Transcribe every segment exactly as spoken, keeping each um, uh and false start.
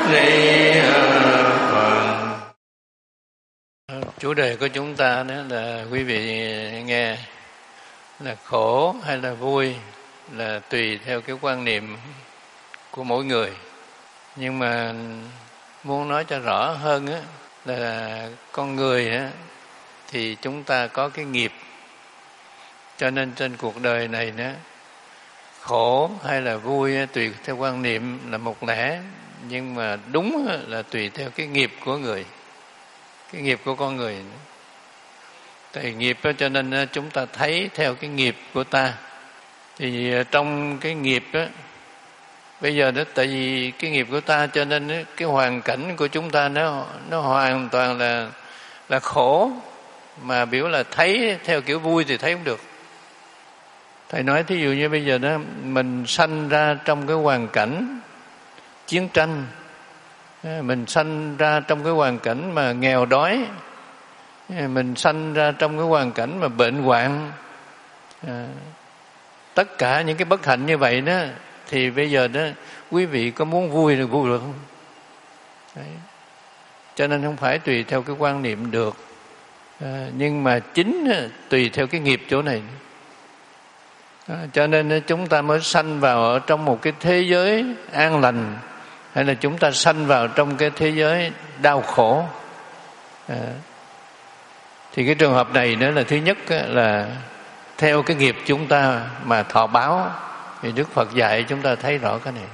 Ni Phật. Chủ đề của chúng ta đó là quý vị nghe là khổ hay là vui là tùy theo cái quan niệm của mỗi người. Nhưng mà muốn nói cho rõ hơn á, là con người á, thì chúng ta có cái nghiệp. Cho nên trên cuộc đời này đó, khổ hay là vui á, tùy theo quan niệm là một lẽ. Nhưng mà đúng á, là tùy theo cái nghiệp của người, cái nghiệp của con người. Tại nghiệp đó, cho nên chúng ta thấy theo cái nghiệp của ta. Thì trong cái nghiệp đó, bây giờ đó, tại vì cái nghiệp của ta cho nên đó, cái hoàn cảnh của chúng ta nó nó hoàn toàn là là khổ, mà biểu là thấy theo kiểu vui thì thấy không được. Thầy nói thí dụ như bây giờ đó, mình sanh ra trong cái hoàn cảnh chiến tranh, mình sanh ra trong cái hoàn cảnh mà nghèo đói, mình sanh ra trong cái hoàn cảnh mà bệnh hoạn, à, tất cả những cái bất hạnh như vậy đó, thì bây giờ đó quý vị có muốn vui thì vui được không? Đấy. Cho nên không phải tùy theo cái quan niệm được, à, nhưng mà chính tùy theo cái nghiệp chỗ này. À, cho nên chúng ta mới sanh vào ở trong một cái thế giới an lành, hay là chúng ta sanh vào trong cái thế giới đau khổ. À, thì cái trường hợp này nữa là thứ nhất là theo cái nghiệp chúng ta mà thọ báo. Thì Đức Phật dạy chúng ta thấy rõ cái này.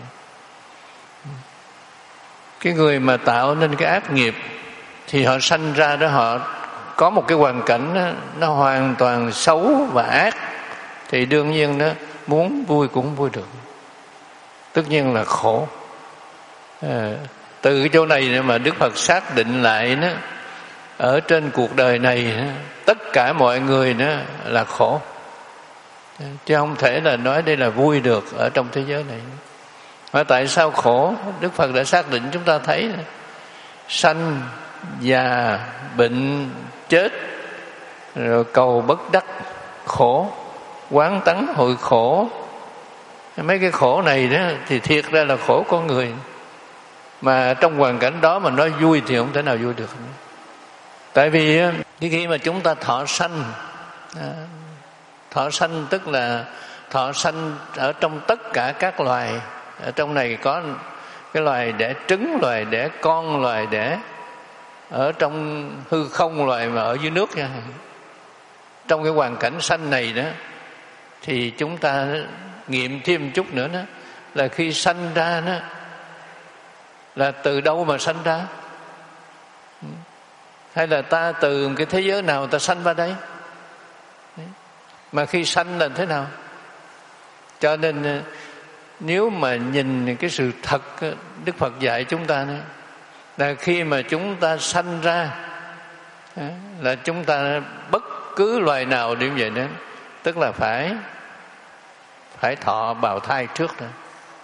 Cái người mà tạo nên cái ác nghiệp thì họ sanh ra đó, họ có một cái hoàn cảnh đó, nó hoàn toàn xấu và ác, thì đương nhiên đó muốn vui cũng không vui được, tất nhiên là khổ. À, từ cái chỗ này mà Đức Phật xác định lại đó, ở trên cuộc đời này tất cả mọi người đó là khổ, chứ không thể là nói đây là vui được ở trong thế giới này. Mà tại sao khổ? Đức Phật đã xác định chúng ta thấy sanh, già, bệnh, chết, rồi cầu bất đắc, khổ, quán tắng hội khổ. Mấy cái khổ này đó thì thiệt ra là khổ con người. Mà trong hoàn cảnh đó mà nói vui thì không thể nào vui được. Tại vì khi mà chúng ta thọ sanh, thọ sanh tức là thọ sanh ở trong tất cả các loài. Ở trong này có cái loài đẻ trứng, loài đẻ con, loài đẻ ở trong hư không, loài mà ở dưới nước nha. Trong cái hoàn cảnh sanh này đó, thì chúng ta nghiệm thêm chút nữa đó, là khi sanh ra đó là từ đâu mà sanh ra, hay là ta từ cái thế giới nào ta sanh vào đây, mà khi sanh là thế nào. Cho nên nếu mà nhìn cái sự thật, Đức Phật dạy chúng ta đó, là khi mà chúng ta sanh ra là chúng ta bất cứ loài nào đều vậy đó, tức là phải phải thọ bào thai trước rồi.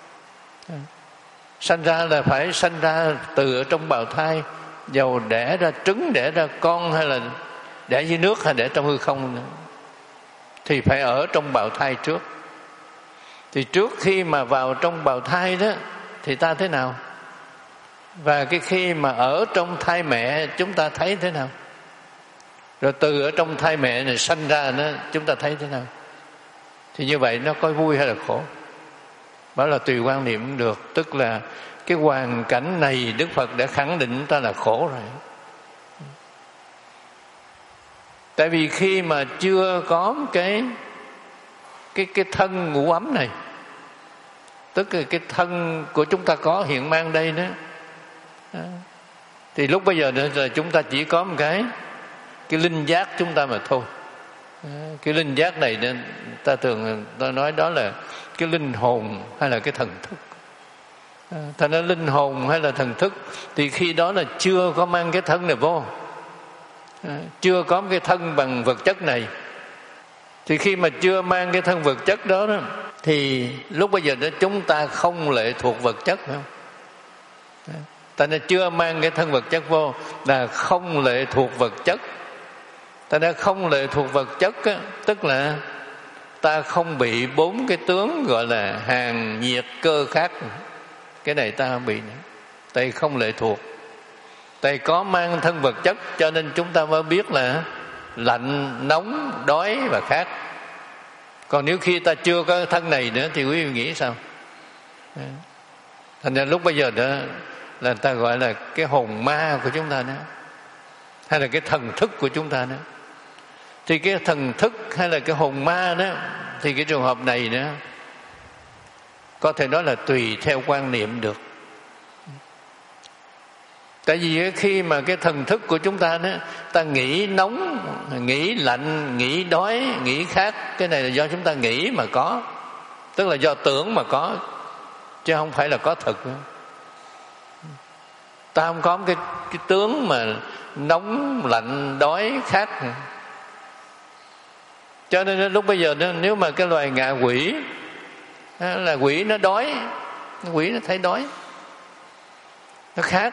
Sanh ra là phải sanh ra từ ở trong bào thai, dầu đẻ ra trứng, đẻ ra con, hay là đẻ dưới nước, hay đẻ trong hư không nữa, thì phải ở trong bào thai trước. Thì trước khi mà vào trong bào thai đó thì ta thế nào, và cái khi mà ở trong thai mẹ chúng ta thấy thế nào, rồi từ ở trong thai mẹ này sanh ra đó chúng ta thấy thế nào. Thì như vậy nó có vui hay là khổ? Đó là tùy quan niệm được. Tức là cái hoàn cảnh này Đức Phật đã khẳng định ta là khổ rồi. Tại vì khi mà chưa có cái cái cái thân ngũ ấm này, tức là cái thân của chúng ta có hiện mang đây đó, thì lúc bây giờ là chúng ta chỉ có một cái cái linh giác chúng ta mà thôi. Cái linh giác này ta thường ta nói đó là cái linh hồn hay là cái thần thức. Thành ra linh hồn hay là thần thức thì khi đó là chưa có mang cái thân này vô, chưa có cái thân bằng vật chất này. Thì khi mà chưa mang cái thân vật chất đó, đó thì lúc bây giờ đó chúng ta không lệ thuộc vật chất, phải không? Ta nên chưa mang cái thân vật chất vô là không lệ thuộc vật chất. Ta đã không lệ thuộc vật chất á, tức là ta không bị bốn cái tướng gọi là hàn nhiệt cơ khắc. Cái này ta không bị nữa. Tại không lệ thuộc, tại có mang thân vật chất, cho nên chúng ta mới biết là lạnh, nóng, đói và khát. Còn nếu khi ta chưa có thân này nữa thì quý vị nghĩ sao? Thành ra lúc bây giờ đó là ta gọi là cái hồn ma của chúng ta nữa, hay là cái thần thức của chúng ta nữa. Thì cái thần thức hay là cái hồn ma đó, thì cái trường hợp này nữa có thể nói là tùy theo quan niệm được. Tại vì khi mà cái thần thức của chúng ta đó, ta nghĩ nóng, nghĩ lạnh, nghĩ đói, nghĩ khát, cái này là do chúng ta nghĩ mà có, tức là do tưởng mà có, chứ không phải là có thực. Ta không có cái, cái tướng mà nóng, lạnh, đói, khát. Cho nên lúc bây giờ đó, nếu mà cái loài ngạ quỷ là quỷ nó đói, quỷ nó thấy đói, nó khát.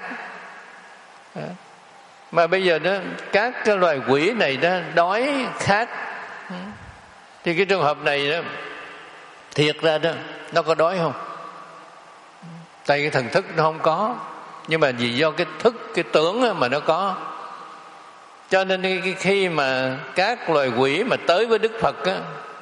Mà bây giờ đó các cái loài quỷ này đó đói khát, thì cái trường hợp này đó thiệt ra đó nó có đói không? Tại cái thần thức nó không có, nhưng mà vì do cái thức, cái tưởng mà nó có. Cho nên khi mà các loài quỷ mà tới với Đức Phật á,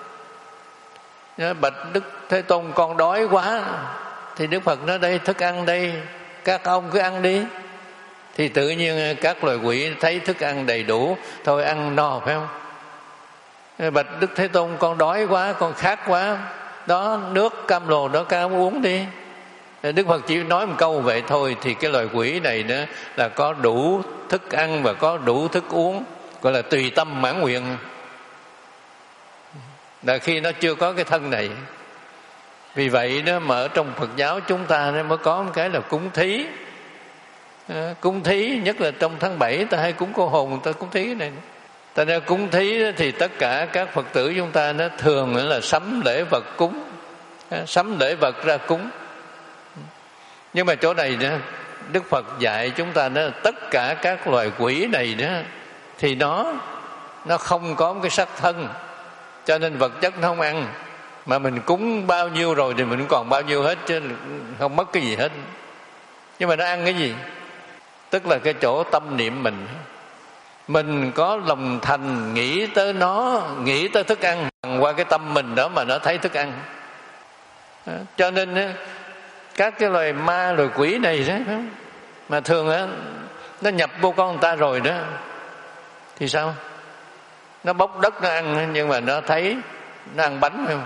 bạch Đức Thế Tôn con đói quá, thì Đức Phật nói đây thức ăn đây, các ông cứ ăn đi. Thì tự nhiên các loài quỷ thấy thức ăn đầy đủ, thôi ăn no, phải không? Bạch Đức Thế Tôn con đói quá, con khát quá, đó nước cam lồ đó các ông uống đi. Đức Phật chỉ nói một câu vậy thôi, thì cái loài quỷ này nữa là có đủ thức ăn và có đủ thức uống, gọi là tùy tâm mãn nguyện. Là khi nó chưa có cái thân này. Vì vậy đó mà ở trong Phật giáo chúng ta mới có một cái là cúng thí. À, cúng thí, nhất là trong tháng bảy ta hay cúng cô hồn, ta cúng thí cái này. Ta ra cúng thí thì tất cả các Phật tử chúng ta nó thường là sắm lễ vật cúng, sắm lễ vật ra cúng. Nhưng mà chỗ này đó, Đức Phật dạy chúng ta đó, tất cả các loài quỷ này đó thì nó nó không có một cái sắc thân, cho nên vật chất nó không ăn. Mà mình cúng bao nhiêu rồi thì mình còn bao nhiêu hết, chứ không mất cái gì hết. Nhưng mà nó ăn cái gì? Tức là cái chỗ tâm niệm mình. Mình có lòng thành nghĩ tới nó, nghĩ tới thức ăn, qua cái tâm mình đó mà nó thấy thức ăn. Cho nên các cái loài ma, loài quỷ này đó, mà thường đó, nó nhập vô con người ta rồi đó thì sao? Nó bốc đất nó ăn, nhưng mà nó thấy nó ăn bánh, phải không?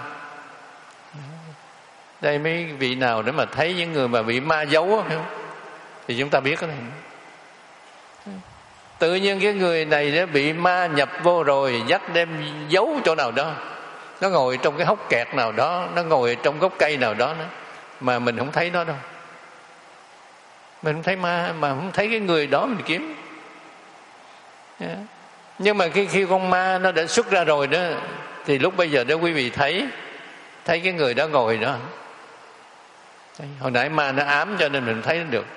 Đây mấy vị nào để mà thấy những người mà bị ma giấu, phải không? Thì chúng ta biết cái này. Tự nhiên cái người này nó bị ma nhập vô rồi, dắt đem giấu chỗ nào đó, nó ngồi trong cái hốc kẹt nào đó, nó ngồi trong gốc cây nào đó nữa, mà mình không thấy nó đâu. Mình không thấy ma, mà không thấy cái người đó mình kiếm. Yeah. Nhưng mà khi, khi con ma nó đã xuất ra rồi đó, thì lúc bây giờ đó quý vị thấy thấy cái người đó ngồi đó. Hồi nãy ma nó ám cho nên mình thấy nó được.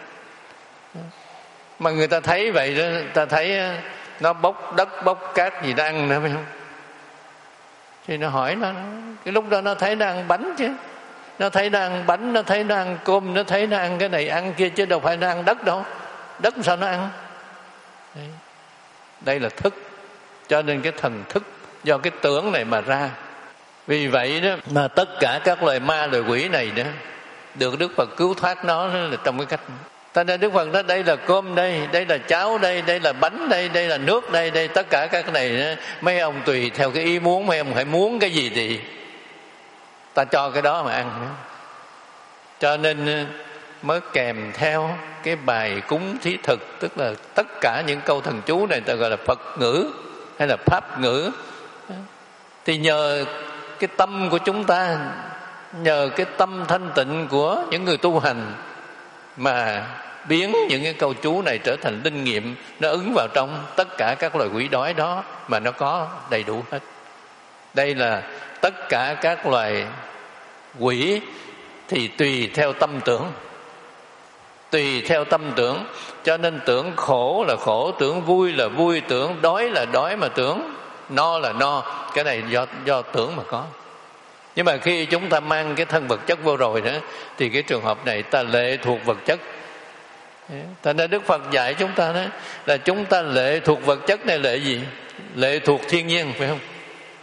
Mà người ta thấy vậy đó, ta thấy nó bốc đất bốc cát gì nó ăn nữa, phải không? Thì nó hỏi nó, cái lúc đó nó thấy nó ăn bánh chứ, nó thấy nó ăn bánh, nó thấy nó ăn cơm, nó thấy nó ăn cái này ăn kia, chứ đâu phải nó ăn đất đâu. Đất sao nó ăn? Đấy. Đây là thức. Cho nên cái thần thức do cái tưởng này mà ra. Vì vậy đó mà tất cả các loài ma, loài quỷ này đó được Đức Phật cứu thoát nó là trong cái cách. Ta nên Đức Phật nói đây là cơm đây, đây là cháo đây, đây là bánh đây, đây là nước đây, đây tất cả các cái này đó, mấy ông tùy theo cái ý muốn, mấy ông hãy muốn cái gì thì ta cho cái đó mà ăn. Cho nên mới kèm theo cái bài cúng thí thực, tức là tất cả những câu thần chú này ta gọi là Phật ngữ hay là Pháp ngữ. Thì nhờ cái tâm của chúng ta, nhờ cái tâm thanh tịnh của những người tu hành mà biến những cái câu chú này trở thành linh nghiệm, nó ứng vào trong tất cả các loài quỷ đói đó mà nó có đầy đủ hết. Đây là tất cả các loài quỷ thì tùy theo tâm tưởng, tùy theo tâm tưởng. Cho nên tưởng khổ là khổ, tưởng vui là vui, tưởng đói là đói, mà tưởng no là no. Cái này do, do tưởng mà có. Nhưng mà khi chúng ta mang cái thân vật chất vô rồi đó, thì cái trường hợp này ta lệ thuộc vật chất, Thành ra Đức Phật dạy chúng ta đó là chúng ta lệ thuộc vật chất này lệ gì? Lệ thuộc thiên nhiên, phải không?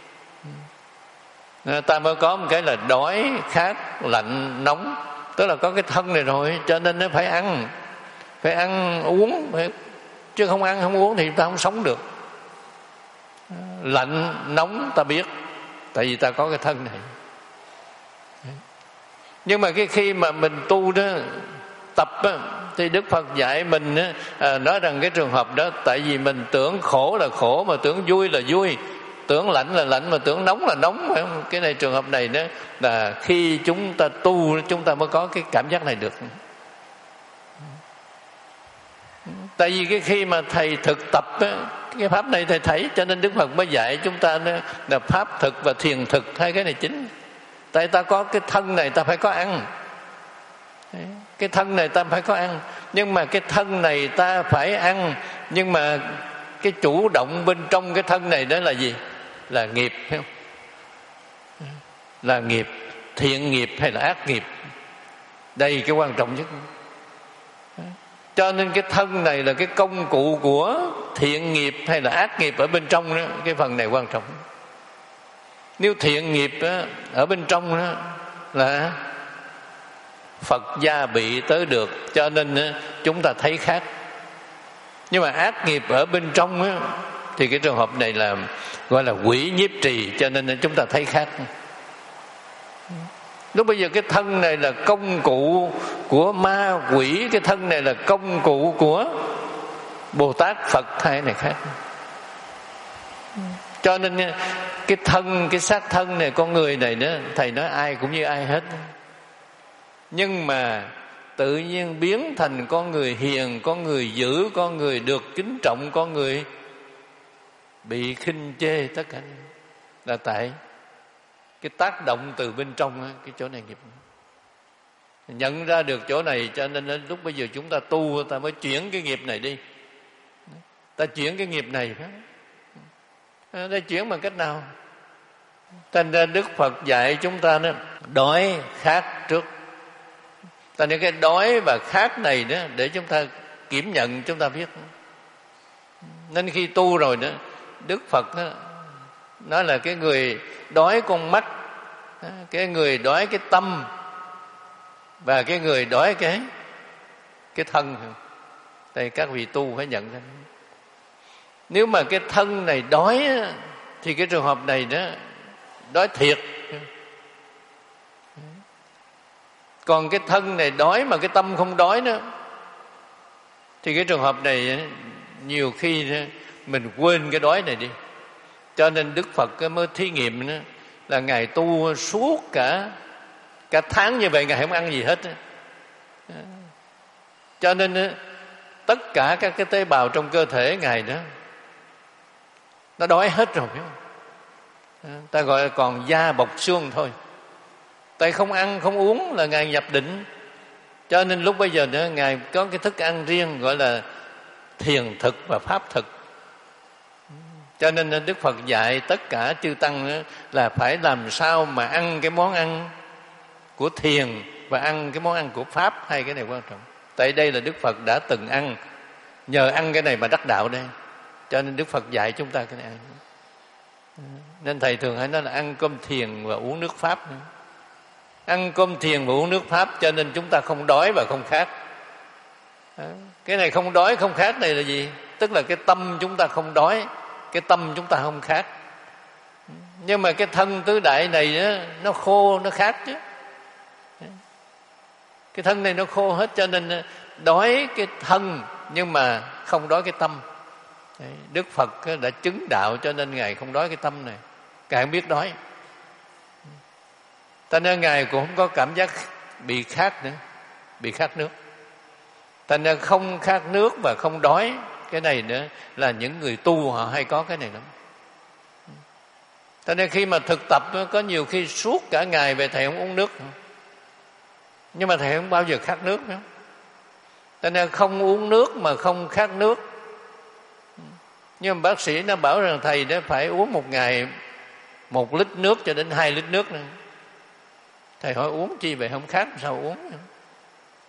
Ta mới có một cái là đói, khát, lạnh, nóng, tức là có cái thân này rồi, cho nên nó phải ăn, phải ăn uống, phải, chứ không ăn không uống thì ta không sống được. Lạnh, nóng ta biết, tại vì ta có cái thân này. Nhưng mà cái khi mà mình tu đó, tập đó, thì Đức Phật dạy mình đó, à, nói rằng cái trường hợp đó, tại vì mình tưởng khổ là khổ, mà tưởng vui là vui, tưởng lạnh là lạnh, mà tưởng nóng là nóng, phải không? Cái này trường hợp này đó là khi chúng ta tu, chúng ta mới có cái cảm giác này được. Tại vì cái khi mà thầy thực tập đó, cái pháp này thầy thấy, cho nên Đức Phật mới dạy chúng ta đó, là pháp thực và thiền thực, hai cái này chính. Tại ta có cái thân này ta phải có ăn, cái thân này ta phải có ăn, nhưng mà cái thân này ta phải ăn, nhưng mà cái chủ động bên trong cái thân này đó là gì? Là nghiệp, phải không? Là nghiệp, thiện nghiệp hay là ác nghiệp, đây cái quan trọng nhất. Cho nên cái thân này là cái công cụ của thiện nghiệp hay là ác nghiệp ở bên trong đó, cái phần này quan trọng. Nếu thiện nghiệp đó, ở bên trong đó, là Phật gia bị tới được, cho nên đó, chúng ta thấy khác. Nhưng mà ác nghiệp ở bên trong đó, thì cái trường hợp này là gọi là quỷ nhiếp trì, cho nên chúng ta thấy khác. Lúc bây giờ cái thân này là công cụ của ma quỷ, cái thân này là công cụ của Bồ Tát Phật, hai này khác. Cho nên cái thân, cái xác thân này, con người này đó, thầy nói ai cũng như ai hết. Nhưng mà tự nhiên biến thành con người hiền, con người dữ, con người được kính trọng, con người bị khinh chê, tất cả là tại cái tác động từ bên trong, cái chỗ này nghiệp. Nhận ra được chỗ này, cho nên lúc bây giờ chúng ta tu, ta mới chuyển cái nghiệp này đi. Ta chuyển cái nghiệp này, ta chuyển bằng cách nào? Thành ra Đức Phật dạy chúng ta đó, đói khát trước. Ta nói cái đói và khát này đó, để chúng ta kiểm nhận, chúng ta biết. Nên khi tu rồi đó, Đức Phật đó, nói là cái người đói con mắt, cái người đói cái tâm, và cái người đói cái cái thân. Đây các vị tu phải nhận ra. Nếu mà cái thân này đói thì cái trường hợp này đó đói thiệt. Còn cái thân này đói mà cái tâm không đói nữa, thì cái trường hợp này nhiều khi mình quên cái đói này đi. Cho nên Đức Phật mới thí nghiệm đó, là Ngài tu suốt cả cả tháng như vậy, Ngài không ăn gì hết. Cho nên tất cả các cái tế bào trong cơ thể Ngài đó nó đói hết rồi, phải không? Ta gọi là còn da bọc xương thôi. Tại không ăn không uống là Ngài nhập định. Cho nên lúc bây giờ nữa Ngài có cái thức ăn riêng, gọi là thiền thực và pháp thực. Cho nên Đức Phật dạy tất cả chư tăng là phải làm sao mà ăn cái món ăn của thiền và ăn cái món ăn của pháp, hai cái này quan trọng. Tại đây là Đức Phật đã từng ăn, nhờ ăn cái này mà đắc đạo đây. Cho nên Đức Phật dạy chúng ta cái này ăn. Nên thầy thường hay nói là ăn cơm thiền và uống nước pháp nữa. Ăn cơm thiền và uống nước pháp, cho nên chúng ta không đói và không khát. Cái này không đói không khát này là gì? Tức là cái tâm chúng ta không đói, cái tâm chúng ta không khát. Nhưng mà cái thân tứ đại này đó, nó khô, nó khát chứ. Cái thân này nó khô hết, cho nên đói cái thân nhưng mà không đói cái tâm. Đức Phật đã chứng đạo, cho nên Ngài không đói cái tâm này, Ngài không biết đói. Cho nên Ngài cũng không có cảm giác bị khát nữa, bị khát nước. Thành ra không khát nước và không đói, cái này nữa là những người tu họ hay có cái này lắm. Cho nên khi mà thực tập, có nhiều khi suốt cả ngày về thầy không uống nước, nhưng mà thầy không bao giờ khát nước nữa. Cho nên không uống nước mà không khát nước. Nhưng mà bác sĩ nó bảo rằng thầy nó phải uống một ngày một lít nước cho đến hai lít nước nữa. Thầy hỏi uống chi vậy, không khát sao uống?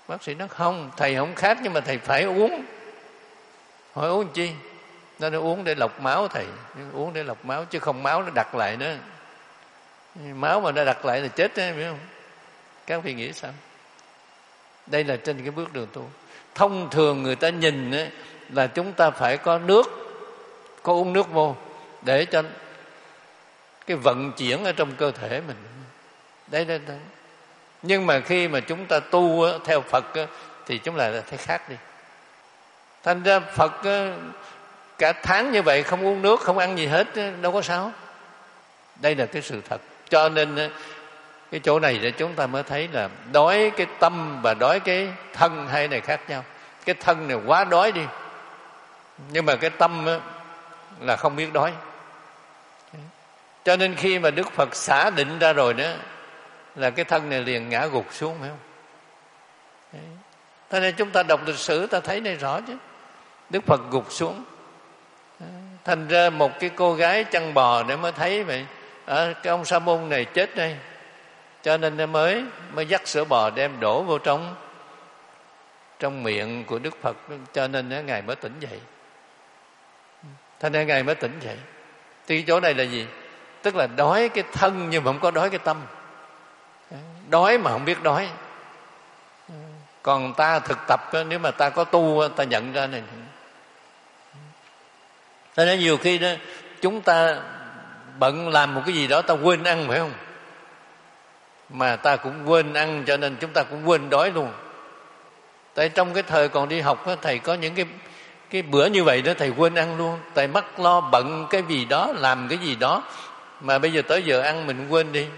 Bác sĩ nói không, thầy không khát nhưng mà thầy phải uống. Hỏi uống chi? Nó nói uống để lọc máu thầy. Uống để lọc máu chứ không máu nó đặt lại nữa. Máu mà nó đặt lại là chết đấy, biết không? Các vị nghĩ sao? Đây là trên cái bước đường tu. Thông thường người ta nhìn ấy, là chúng ta phải có nước, có uống nước vô để cho cái vận chuyển ở trong cơ thể mình. Đấy, đấy, đấy. Nhưng mà khi mà chúng ta tu theo Phật thì chúng là thấy khác đi. Thành ra Phật cả tháng như vậy không uống nước, không ăn gì hết, đâu có sao. Đây là cái sự thật. Cho nên cái chỗ này để chúng ta mới thấy là đói cái tâm và đói cái thân hai này khác nhau. Cái thân này quá đói đi, nhưng mà cái tâm là không biết đói. Cho nên khi mà Đức Phật xả định ra rồi đó là cái thân này liền ngã gục xuống, phải không? Thế nên chúng ta đọc lịch sử ta thấy đây rõ chứ. Đức Phật gục xuống. Thành ra một cái cô gái chăn bò để mới thấy vậy. À, cái ông Sa môn này chết đây, cho nên nó mới mới dắt sữa bò đem đổ vô trong trong miệng của Đức Phật, cho nên Ngài mới tỉnh dậy. Thành ra Ngài mới tỉnh dậy. Thì chỗ này là gì? Tức là đói cái thân nhưng mà không có đói cái tâm. Đói mà không biết đói. Còn ta thực tập, nếu mà ta có tu, ta nhận ra này. Cho nên nhiều khi đó chúng ta bận làm một cái gì đó ta quên ăn, phải không? Mà ta cũng quên ăn, cho nên chúng ta cũng quên đói luôn. Tại trong cái thời còn đi học thầy có những cái cái bữa như vậy đó thầy quên ăn luôn. Tại mắc lo bận cái gì đó, làm cái gì đó, mà bây giờ tới giờ ăn mình quên đi,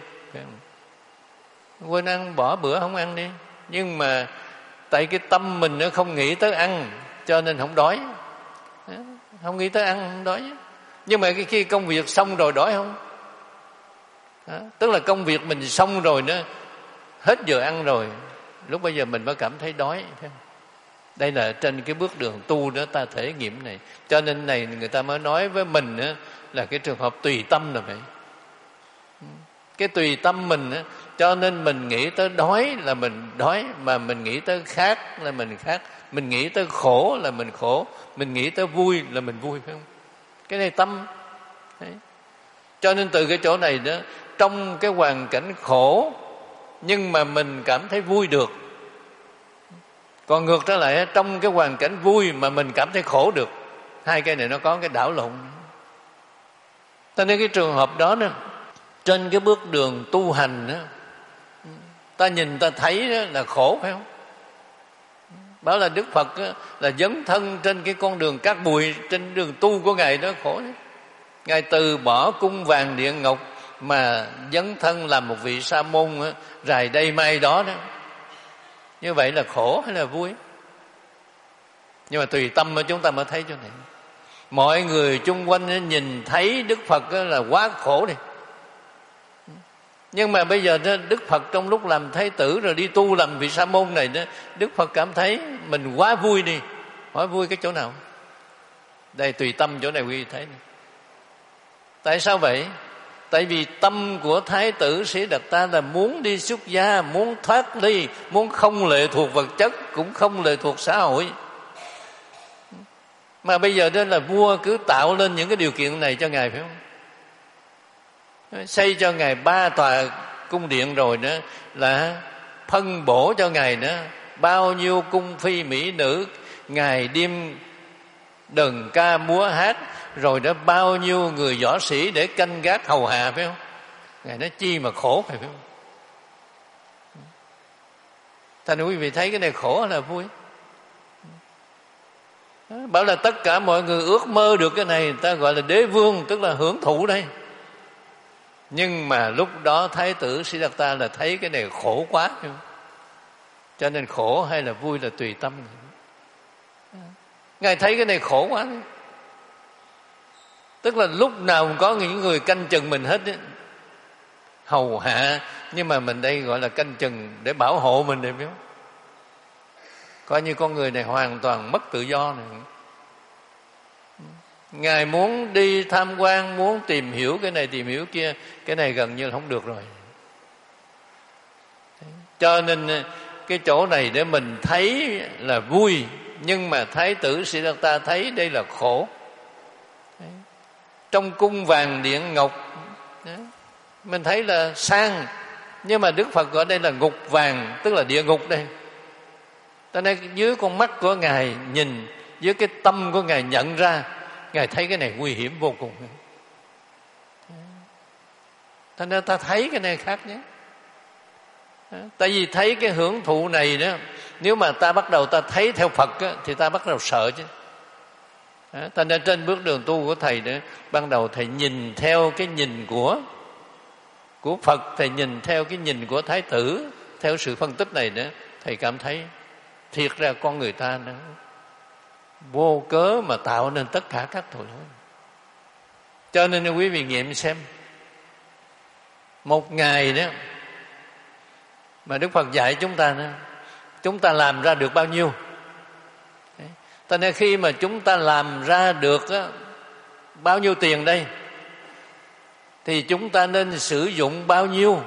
quên ăn, bỏ bữa không ăn đi. Nhưng mà tại cái tâm mình nó không nghĩ tới ăn, cho nên không đói. Không nghĩ tới ăn không đói. Nhưng mà khi công việc xong rồi đói không? Đó, tức là công việc mình xong rồi nữa, hết giờ ăn rồi, lúc bây giờ mình mới cảm thấy đói, phải không? Đây là trên cái bước đường tu đó ta thể nghiệm này. Cho nên này người ta mới nói với mình đó, là cái trường hợp tùy tâm là vậy. Cái tùy tâm mình đó, cho nên mình nghĩ tới đói là mình đói, mà mình nghĩ tới khát là mình khát, mình nghĩ tới khổ là mình khổ, mình nghĩ tới vui là mình vui, phải không? Cái này tâm. Đấy. Cho nên từ cái chỗ này đó, trong cái hoàn cảnh khổ nhưng mà mình cảm thấy vui được. Còn ngược trở lại, trong cái hoàn cảnh vui mà mình cảm thấy khổ được. Hai cái này nó có cái đảo lộn. Cho nên cái trường hợp đó, đó trên cái bước đường tu hành đó, ta nhìn ta thấy đó là khổ, phải không? Bảo là Đức Phật đó, là dấn thân trên cái con đường cát bụi, trên đường tu của Ngài đó khổ đó. Ngài từ bỏ cung vàng điện ngọc mà dấn thân làm một vị sa môn đó, rày đây mai đó đó. Như vậy là khổ hay là vui? Nhưng mà tùy tâm mà chúng ta mới thấy chỗ này. Mọi người chung quanh nhìn thấy Đức Phật là quá khổ đi. Nhưng mà bây giờ Đức Phật trong lúc làm thái tử rồi đi tu làm vị sa môn này đó, Đức Phật cảm thấy mình quá vui đi. Hỏi vui cái chỗ nào? Đây tùy tâm chỗ này quý vị thấy này. Tại sao vậy? Tại vì tâm của Thái tử Sĩ Đạt Ta là muốn đi xuất gia, muốn thoát ly, muốn không lệ thuộc vật chất, cũng không lệ thuộc xã hội. Mà bây giờ đó là vua cứ tạo lên những cái điều kiện này cho Ngài, phải không? Xây cho Ngài ba tòa cung điện rồi đó, là phân bổ cho Ngài nữa bao nhiêu cung phi mỹ nữ, Ngài đêm đờn ca múa hát, rồi đó bao nhiêu người võ sĩ để canh gác hầu hạ, phải không? Ngài nói chi mà khổ, phải không? Thành quý vị thấy cái này khổ hay là vui? Bảo là tất cả mọi người ước mơ được cái này, người ta gọi là đế vương, tức là hưởng thụ đây. Nhưng mà lúc đó Thái tử Sĩ Đạt Ta là thấy cái này khổ quá, phải không? Cho nên khổ hay là vui là tùy tâm. Ngài thấy cái này khổ quá, tức là lúc nào cũng có những người canh chừng mình hết ấy, hầu hạ, nhưng mà mình đây gọi là canh chừng để bảo hộ mình, phải không? Coi như con người này hoàn toàn mất tự do này. Ngài muốn đi tham quan, muốn tìm hiểu cái này tìm hiểu kia, cái này gần như là không được rồi. Cho nên cái chỗ này để mình thấy là vui, nhưng mà Thái tử Siddhartha thấy đây là khổ. Đấy. Trong cung vàng điện ngọc, đấy, mình thấy là sang, nhưng mà Đức Phật gọi đây là ngục vàng, tức là địa ngục đây. Cho nên dưới con mắt của Ngài nhìn, dưới cái tâm của Ngài nhận ra, Ngài thấy cái này nguy hiểm vô cùng. Cho nên ta thấy cái này khác nhé. Tại vì thấy cái hưởng thụ này đó, nếu mà ta bắt đầu ta thấy theo Phật á, thì ta bắt đầu sợ chứ. Cho nên trên bước đường tu của Thầy đó, ban đầu Thầy nhìn theo cái nhìn của của Phật, Thầy nhìn theo cái nhìn của Thái tử, theo sự phân tích này nữa, Thầy cảm thấy thiệt ra con người ta nó vô cớ mà tạo nên tất cả các tội lỗi. Cho nên quý vị nghiệm xem, một ngày đó mà Đức Phật dạy chúng ta đó, chúng ta làm ra được bao nhiêu? Cho nên khi mà chúng ta làm ra được đó, bao nhiêu tiền đây, thì chúng ta nên sử dụng bao nhiêu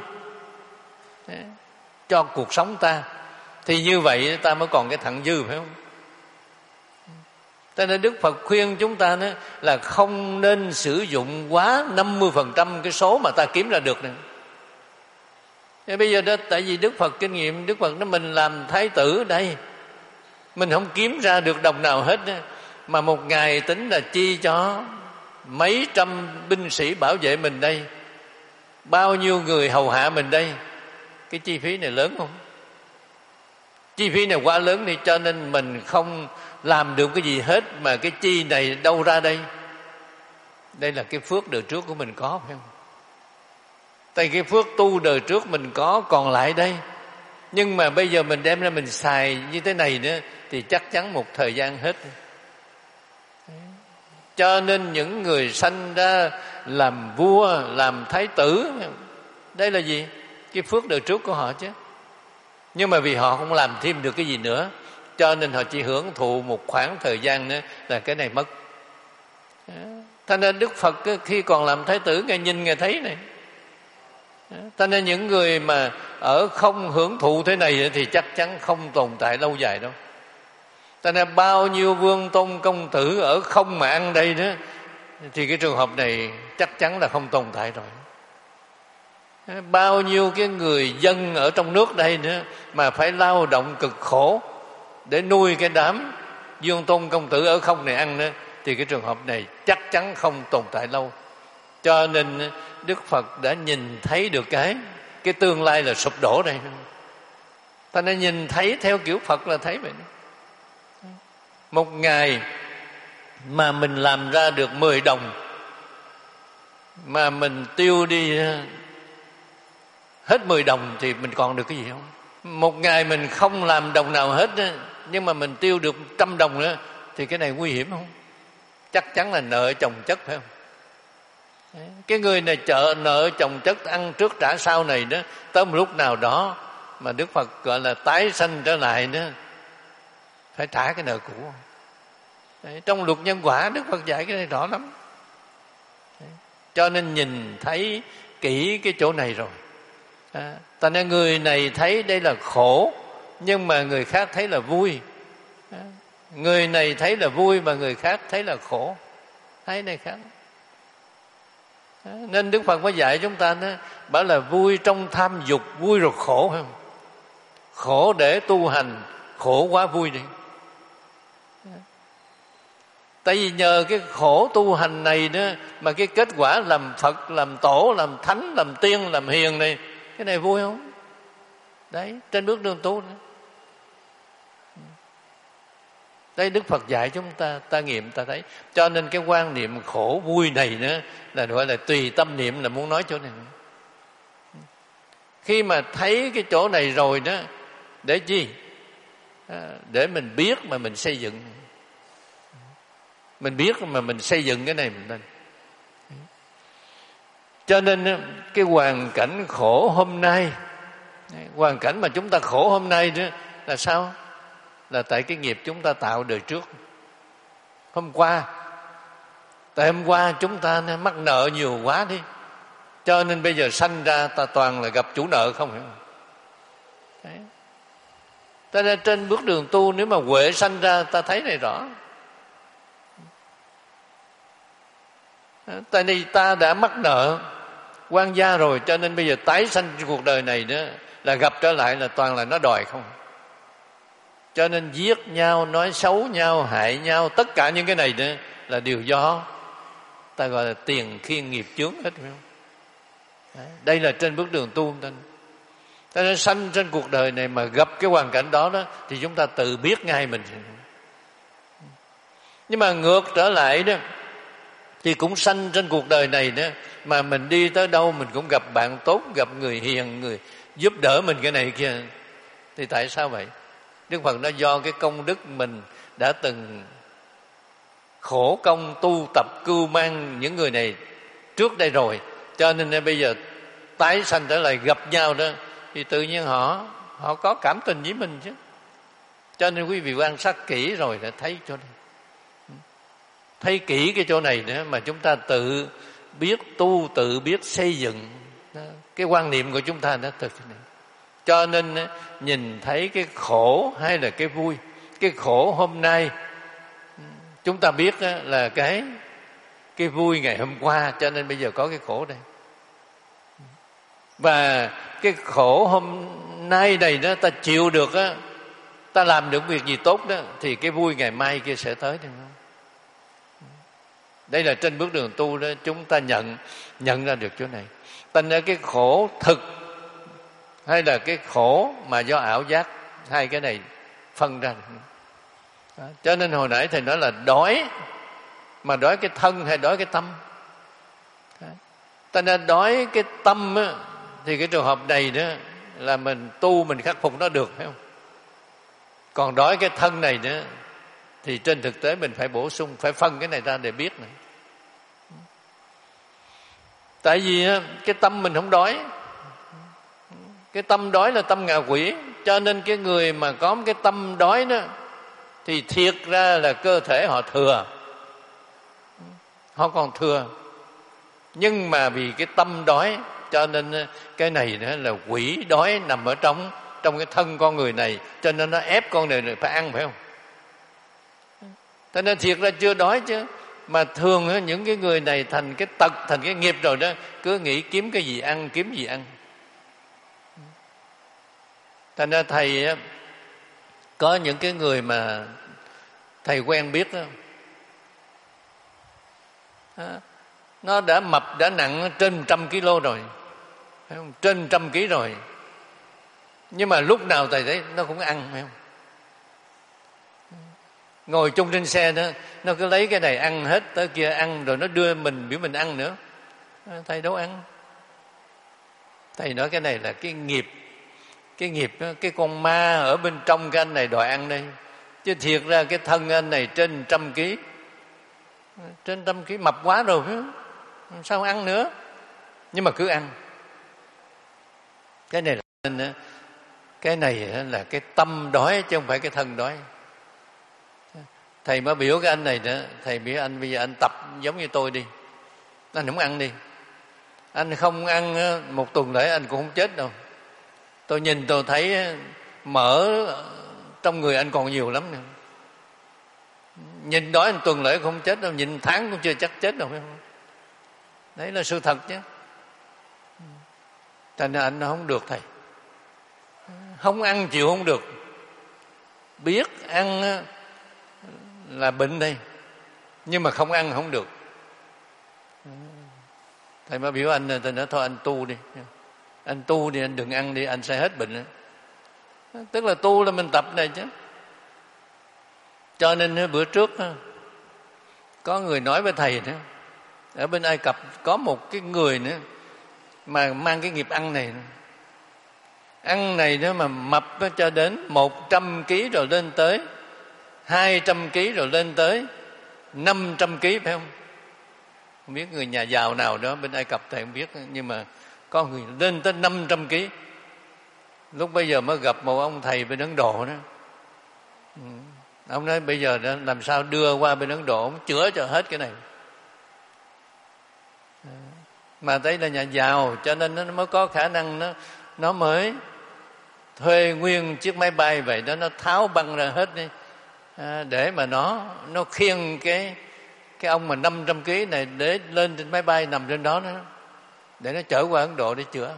cho cuộc sống ta, thì như vậy ta mới còn cái thặng dư, phải không? Cho nên Đức Phật khuyên chúng ta đó là không nên sử dụng quá năm mươi phần trăm cái số mà ta kiếm ra được này. Thế bây giờ đó, tại vì Đức Phật kinh nghiệm, Đức Phật nói mình làm thái tử đây, mình không kiếm ra được đồng nào hết đó, mà một ngày tính là chi cho mấy trăm binh sĩ bảo vệ mình đây, bao nhiêu người hầu hạ mình đây. Cái chi phí này lớn không? Chi phí này quá lớn đi, cho nên mình không làm được cái gì hết, mà cái chi này đâu ra đây? Đây là cái phước đời trước của mình có, phải không? Tại cái phước tu đời trước mình có còn lại đây. Nhưng mà bây giờ mình đem ra mình xài như thế này nữa, thì chắc chắn một thời gian hết. Cho nên những người sanh ra làm vua, làm thái tử, đây là gì? Cái phước đời trước của họ chứ. Nhưng mà vì họ không làm thêm được cái gì nữa, cho nên họ chỉ hưởng thụ một khoảng thời gian nữa là cái này mất. Thế nên Đức Phật khi còn làm thái tử, Ngài nhìn Ngài thấy này. Thế nên những người mà ở không hưởng thụ thế này thì chắc chắn không tồn tại lâu dài đâu. Thế nên bao nhiêu vương tôn công tử ở không mà ăn đây đó, thì cái trường hợp này chắc chắn là không tồn tại rồi. Bao nhiêu cái người dân ở trong nước đây nữa mà phải lao động cực khổ để nuôi cái đám vương tôn công tử ở không này ăn nữa, thì cái trường hợp này chắc chắn không tồn tại lâu. Cho nên Đức Phật đã nhìn thấy được cái cái tương lai là sụp đổ đây. Ta nên nhìn thấy theo kiểu Phật là thấy vậy. Một ngày mà mình làm ra được mười đồng, mà mình tiêu đi hết mười đồng thì mình còn được cái gì không? Một ngày mình không làm đồng nào hết, nhưng mà mình tiêu được trăm đồng nữa, thì cái này nguy hiểm không? Chắc chắn là nợ chồng chất, phải không? Cái người này chợ nợ chồng chất, ăn trước trả sau này đó, tới một lúc nào đó mà Đức Phật gọi là tái sanh trở lại nữa, phải trả cái nợ cũ. Đấy, trong luật nhân quả Đức Phật dạy cái này rõ lắm. Đấy, cho nên nhìn thấy kỹ cái chỗ này rồi. À, ta nên người này thấy đây là khổ, nhưng mà người khác thấy là vui. À, người này thấy là vui mà người khác thấy là khổ. Thấy này khác. À, nên Đức Phật mới dạy chúng ta đó, bảo là vui trong tham dục, vui rồi khổ, phải không? Khổ để tu hành, khổ quá vui đi. Tại vì nhờ cái khổ tu hành này đó mà cái kết quả làm Phật, làm Tổ, làm Thánh, làm Tiên, làm Hiền này, cái này vui không? Đấy, trên bước đường tu nữa. Đây Đức Phật dạy chúng ta, ta nghiệm ta thấy. Cho nên cái quan niệm khổ vui này nữa là gọi là tùy tâm niệm, là muốn nói chỗ này nữa. Khi mà thấy cái chỗ này rồi đó, để chi? À, để mình biết mà mình xây dựng. Mình biết mà mình xây dựng cái này mình lên. Cho nên cái hoàn cảnh khổ hôm nay, hoàn cảnh mà chúng ta khổ hôm nay đó là sao? Là tại cái nghiệp chúng ta tạo đời trước. Hôm qua, tại hôm qua chúng ta mắc nợ nhiều quá đi, cho nên bây giờ sanh ra ta toàn là gặp chủ nợ không, hiểu không? Đấy. Ta ra trên bước đường tu, nếu mà huệ sanh ra, ta thấy này rõ. Tại vì ta đã mắc nợ quan gia rồi, cho nên bây giờ tái sanh trong cuộc đời này đó là gặp trở lại là toàn là nó đòi không. Cho nên giết nhau, nói xấu nhau, hại nhau, tất cả những cái này đó là điều do ta gọi là tiền khiên nghiệp chướng hết, phải không? Đấy, đây là trên bước đường tu ta. Ta nên sanh trên cuộc đời này mà gặp cái hoàn cảnh đó đó thì chúng ta tự biết ngay mình. Nhưng mà ngược trở lại đó thì cũng sanh trên cuộc đời này đó, mà mình đi tới đâu mình cũng gặp bạn tốt, gặp người hiền, người giúp đỡ mình cái này kia. Thì tại sao vậy? Đức Phật nói do cái công đức mình đã từng khổ công tu tập cưu mang những người này trước đây rồi, cho nên bây giờ tái sanh trở lại gặp nhau đó thì tự nhiên họ họ có cảm tình với mình chứ. Cho nên quý vị quan sát kỹ rồi là thấy chỗ này, thấy kỹ cái chỗ này nữa mà chúng ta tự biết tu, tự biết xây dựng cái quan niệm của chúng ta đã từ cái này. Cho nên nhìn thấy cái khổ hay là cái vui, cái khổ hôm nay chúng ta biết là cái cái vui ngày hôm qua, cho nên bây giờ có cái khổ đây. Và cái khổ hôm nay này đó ta chịu được á, ta làm được việc gì tốt đó thì cái vui ngày mai kia sẽ tới, đúng không? Đây là trên bước đường tu đó chúng ta nhận nhận ra được chỗ này. Thành ra cái khổ thực hay là cái khổ mà do ảo giác, hai cái này phân ra. Đó. Cho nên hồi nãy thầy nói là đói, mà đói cái thân hay đói cái tâm. Ta nên đói cái tâm á, thì cái trường hợp này đó là mình tu mình khắc phục nó được, phải không? Còn đói cái thân này nữa thì trên thực tế mình phải bổ sung, phải phân cái này ra để biết nữa. Tại vì cái tâm mình không đói, cái tâm đói là tâm ngạ quỷ, cho nên cái người mà có cái tâm đói đó thì thiệt ra là cơ thể họ thừa, họ còn thừa, nhưng mà vì cái tâm đói cho nên cái này nữa là quỷ đói nằm ở trong trong cái thân con người này, cho nên nó ép con người phải ăn, phải không? Cho nên thiệt ra chưa đói chứ, mà thường những cái người này thành cái tật, thành cái nghiệp rồi đó, cứ nghĩ kiếm cái gì ăn, kiếm gì ăn. Thành ra thầy có những cái người mà thầy quen biết đó, nó đã mập đã nặng trên trăm kg rồi, phải không? Trên trăm kg rồi, nhưng mà lúc nào thầy thấy nó cũng ăn, phải không? Ngồi chung trên xe đó, nó cứ lấy cái này ăn hết, tới kia ăn, rồi nó đưa mình biểu mình ăn nữa. Thầy đâu ăn. Thầy nói cái này là cái nghiệp, cái nghiệp đó, cái con ma ở bên trong cái anh này đòi ăn đây. Chứ thiệt ra cái thân anh này trên trăm ký, trên trăm ký mập quá rồi, phải không? Sao ăn nữa? Nhưng mà cứ ăn. Cái này là cái này là cái tâm đói chứ không phải cái thân đói. Thầy mới biểu cái anh này nữa, thầy biểu anh bây giờ anh tập giống như tôi đi, anh không ăn đi, anh không ăn một tuần lễ anh cũng không chết đâu. Tôi nhìn tôi thấy mỡ trong người anh còn nhiều lắm nữa. Nhìn đói anh tuần lễ không chết đâu, nhìn tháng cũng chưa chắc chết đâu, phải không? Đấy là sự thật chứ. Thành ra anh không được thầy, không ăn chịu không được, biết ăn là bệnh đây, nhưng mà không ăn không được. Thầy mới biểu anh, thầy nói thôi anh tu đi, anh tu đi, anh đừng ăn đi, anh sẽ hết bệnh. Tức là tu là mình tập này chứ. Cho nên bữa trước có người nói với thầy nữa, ở bên Ai Cập có một cái người nữa mà mang cái nghiệp ăn này nữa. Ăn này nữa mà mập cho đến một trăm ký rồi lên tới hai trăm ký rồi lên tới năm trăm ký, phải không? Không biết người nhà giàu nào đó bên Ai Cập thầy không biết, nhưng mà có người lên tới năm trăm ký. Lúc bây giờ mới gặp một ông thầy bên Ấn Độ đó. Ông nói bây giờ đó, làm sao đưa qua bên Ấn Độ, ông chữa cho hết cái này. Mà thấy là nhà giàu cho nên nó mới có khả năng nó, nó mới thuê nguyên chiếc máy bay vậy đó, nó tháo băng ra hết đi, à, để mà nó nó khiêng cái cái ông mà năm trăm ký này để lên trên máy bay nằm trên đó nữa, để nó chở qua Ấn Độ để chữa.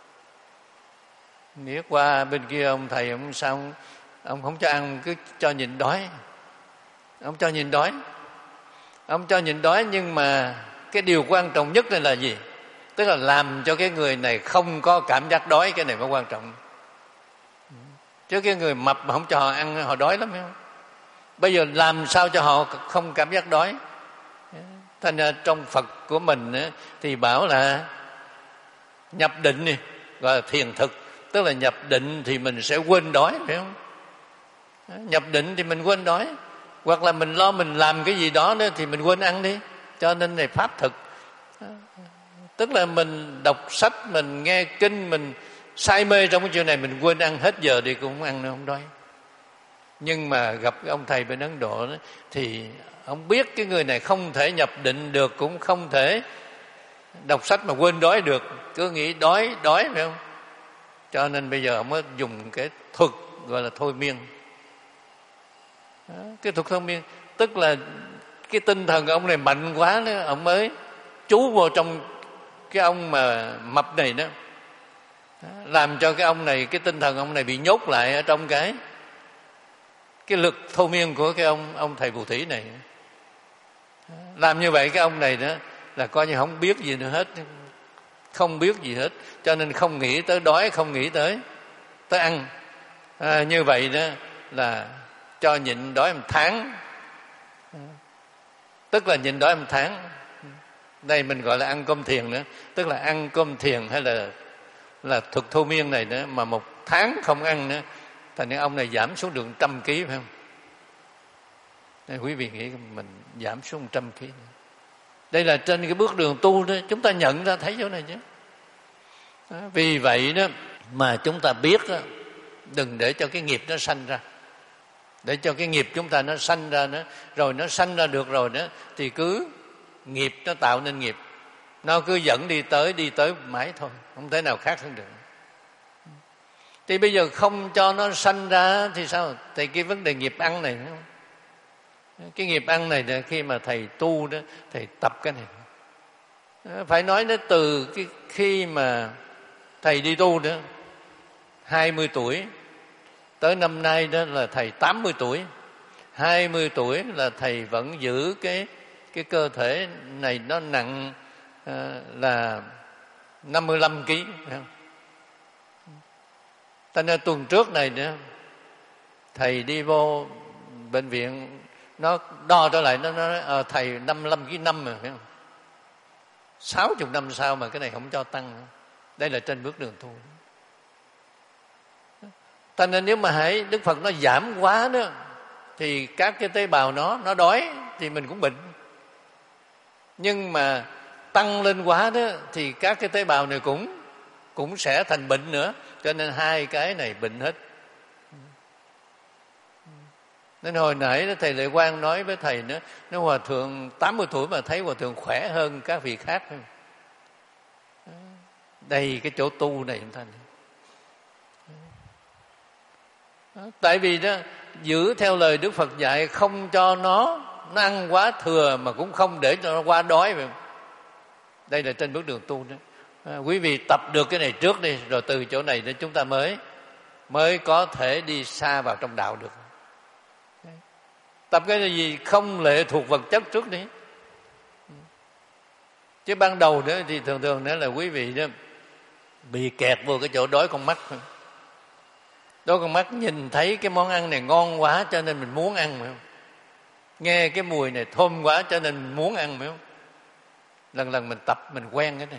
Nghĩa qua bên kia ông thầy ông sao ông, ông không cho ăn, cứ cho nhịn đói. Ông cho nhịn đói, ông cho nhịn đói, nhưng mà cái điều quan trọng nhất là gì? Tức là làm cho cái người này không có cảm giác đói, cái này mới quan trọng. Chứ cái người mập mà không cho họ ăn, họ đói lắm, hiểu không? Bây giờ làm sao cho họ không cảm giác đói? Thành ra trong Phật của mình thì bảo là nhập định đi, gọi là thiền thực. Tức là nhập định thì mình sẽ quên đói, phải không? Nhập định thì mình quên đói. Hoặc là mình lo mình làm cái gì đó nữa thì mình quên ăn đi. Cho nên này pháp thực. Tức là mình đọc sách, mình nghe kinh, mình say mê trong cái chuyện này, mình quên ăn, hết giờ đi cũng không ăn nữa, không đói. Nhưng mà gặp cái ông thầy bên Ấn Độ đó, thì ông biết cái người này không thể nhập định được, cũng không thể đọc sách mà quên đói được, cứ nghĩ đói đói phải không? Cho nên bây giờ ông mới dùng cái thuật gọi là thôi miên. Đó, cái thuật thôi miên tức là cái tinh thần ông này mạnh quá đó, ông mới chú vào trong cái ông mà mập này đó, đó, làm cho cái ông này, cái tinh thần ông này bị nhốt lại ở trong cái cái lực thôi miên của cái ông ông thầy phù thủy này. Đó, làm như vậy cái ông này đó là coi như không biết gì nữa hết, không biết gì hết, cho nên không nghĩ tới đói, không nghĩ tới tới ăn. À, như vậy đó là cho nhịn đói một tháng, tức là nhịn đói một tháng. Đây mình gọi là ăn cơm thiền nữa, tức là ăn cơm thiền hay là là thực thôi miên này nữa, mà một tháng không ăn nữa, thành ra ông này giảm xuống được trăm ký, phải không? Nên quý vị nghĩ mình giảm xuống trăm ký. Đây là trên cái bước đường tu đó, chúng ta nhận ra thấy chỗ này chứ. Đó, vì vậy đó mà chúng ta biết đó, đừng để cho cái nghiệp nó sanh ra. Để cho cái nghiệp chúng ta nó sanh ra nữa, rồi nó sanh ra được rồi đó, thì cứ nghiệp nó tạo nên nghiệp, nó cứ dẫn đi tới đi tới mãi thôi, không thể nào khác hơn được. Thì bây giờ không cho nó sanh ra thì sao? Thì cái vấn đề nghiệp ăn này, cái nghiệp ăn này là khi mà thầy tu đó, thầy tập cái này. Phải nói đến từ cái khi mà thầy đi tu đó, hai mươi tuổi tới năm nay đó là thầy tám mươi tuổi. hai mươi tuổi là thầy vẫn giữ cái cái cơ thể này nó nặng uh, là năm mươi lăm ký. Cho nên tuần trước này nữa, thầy đi vô bệnh viện, nó đo trở lại, nó nói à, thầy năm mươi lăm ký năm rồi, phải không? sáu mươi năm sau mà cái này không cho tăng nữa. Đây là trên bước đường tu. Cho nên nếu mà hãy Đức Phật nó giảm quá đó, thì các cái tế bào nó nó đói thì mình cũng bệnh. Nhưng mà tăng lên quá đó thì các cái tế bào này cũng cũng sẽ thành bệnh nữa. Cho nên hai cái này bệnh hết. Nên hồi nãy đó, thầy Lệ Quang nói với thầy nữa, nếu hòa thượng tám mươi tuổi mà thấy hòa thượng khỏe hơn các vị khác. Đây cái chỗ tu này chúng ta này. Tại vì đó giữ theo lời Đức Phật dạy, không cho nó nó ăn quá thừa, mà cũng không để cho nó quá đói. Đây là trên bước đường tu đó. À, quý vị tập được cái này trước đi, rồi từ chỗ này đến chúng ta mới mới có thể đi xa vào trong đạo được. Tập cái gì không lệ thuộc vật chất trước đi. Chứ ban đầu nữa thì thường thường nữa là quý vị đó bị kẹt vô cái chỗ đói con mắt. Đói con mắt nhìn thấy cái món ăn này ngon quá cho nên mình muốn ăn, phải không? Nghe cái mùi này thơm quá cho nên mình muốn ăn, phải không? Lần lần mình tập mình quen cái này.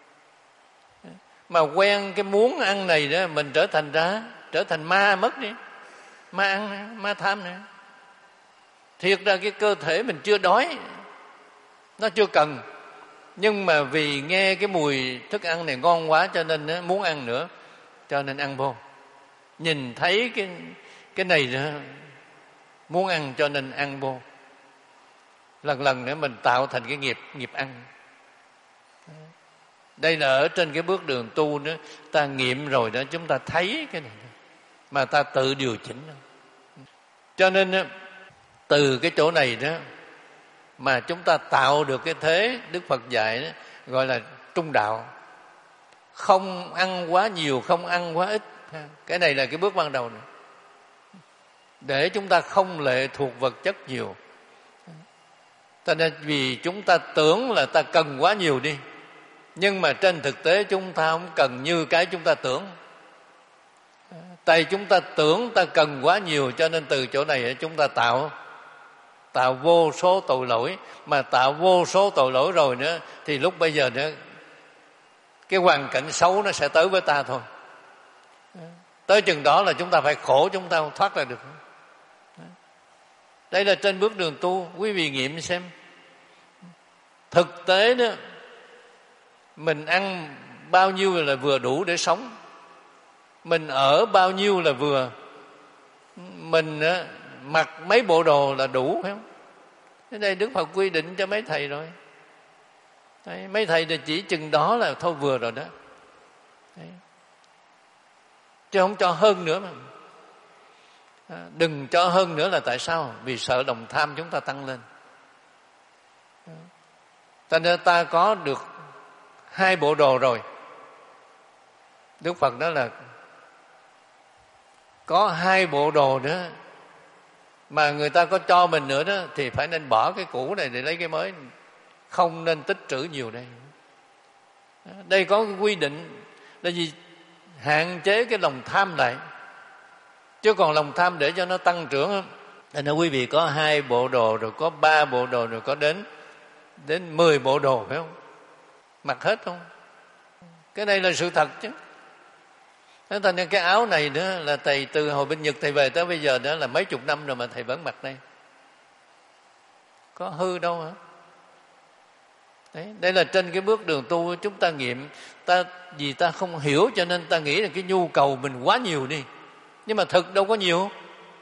Mà quen cái muốn ăn này đó, mình trở thành ra trở thành ma mất đi. Ma ăn, ma tham nữa. Thiệt ra cái cơ thể mình chưa đói, nó chưa cần, nhưng mà vì nghe cái mùi thức ăn này ngon quá cho nên nó muốn ăn nữa, cho nên ăn vô. Nhìn thấy cái cái này nữa muốn ăn cho nên ăn vô. Lần lần nữa mình tạo thành cái nghiệp nghiệp ăn. Đây là ở trên cái bước đường tu nữa, ta nghiệm rồi đó, chúng ta thấy cái này. mà ta tự điều chỉnh. Cho nên từ cái chỗ này đó mà chúng ta tạo được cái thế Đức Phật dạy đó, gọi là trung đạo. Không ăn quá nhiều, không ăn quá ít. Cái này là cái bước ban đầu này. Để chúng ta không lệ thuộc vật chất nhiều. Cho nên vì chúng ta tưởng là ta cần quá nhiều đi, nhưng mà trên thực tế chúng ta không cần như cái chúng ta tưởng. Tại chúng ta tưởng ta cần quá nhiều, cho nên từ chỗ này chúng ta tạo tạo vô số tội lỗi. Mà tạo vô số tội lỗi rồi nữa thì lúc bây giờ nữa cái hoàn cảnh xấu nó sẽ tới với ta thôi. Tới chừng đó là chúng ta phải khổ, chúng ta không thoát ra được. Đây là trên bước đường tu, quý vị nghiệm xem. Thực tế đó, mình ăn bao nhiêu là vừa đủ để sống, mình ở bao nhiêu là vừa, mình mặc mấy bộ đồ là đủ, phải không? Thế đây Đức Phật quy định cho mấy thầy rồi. Đấy, mấy thầy thì chỉ chừng đó là thôi vừa rồi đó. Đấy. Chứ không cho hơn nữa mà. À, đừng cho hơn nữa là tại sao? Vì sợ lòng tham chúng ta tăng lên. Cho nên ta có được hai bộ đồ rồi. Đức Phật nói là có hai bộ đồ nữa mà người ta có cho mình nữa đó, thì phải nên bỏ cái cũ này để lấy cái mới. Không nên tích trữ nhiều đây. Đây có cái quy định là gì? Hạn chế cái lòng tham lại. Chứ còn lòng tham để cho nó tăng trưởng. Nên là quý vị có hai bộ đồ, rồi có ba bộ đồ, rồi có đến đến mười bộ đồ, phải không? Mặc hết không? Cái này là sự thật chứ. Thế thành ra cái áo này nữa là thầy từ hồi bên Nhật thầy về tới bây giờ đó là mấy chục năm rồi mà thầy vẫn mặc đây. Có hư đâu hả? Đấy, đây là trên cái bước đường tu chúng ta nghiệm. Ta vì ta không hiểu cho nên ta nghĩ là cái nhu cầu mình quá nhiều đi. Nhưng mà thực đâu có nhiều.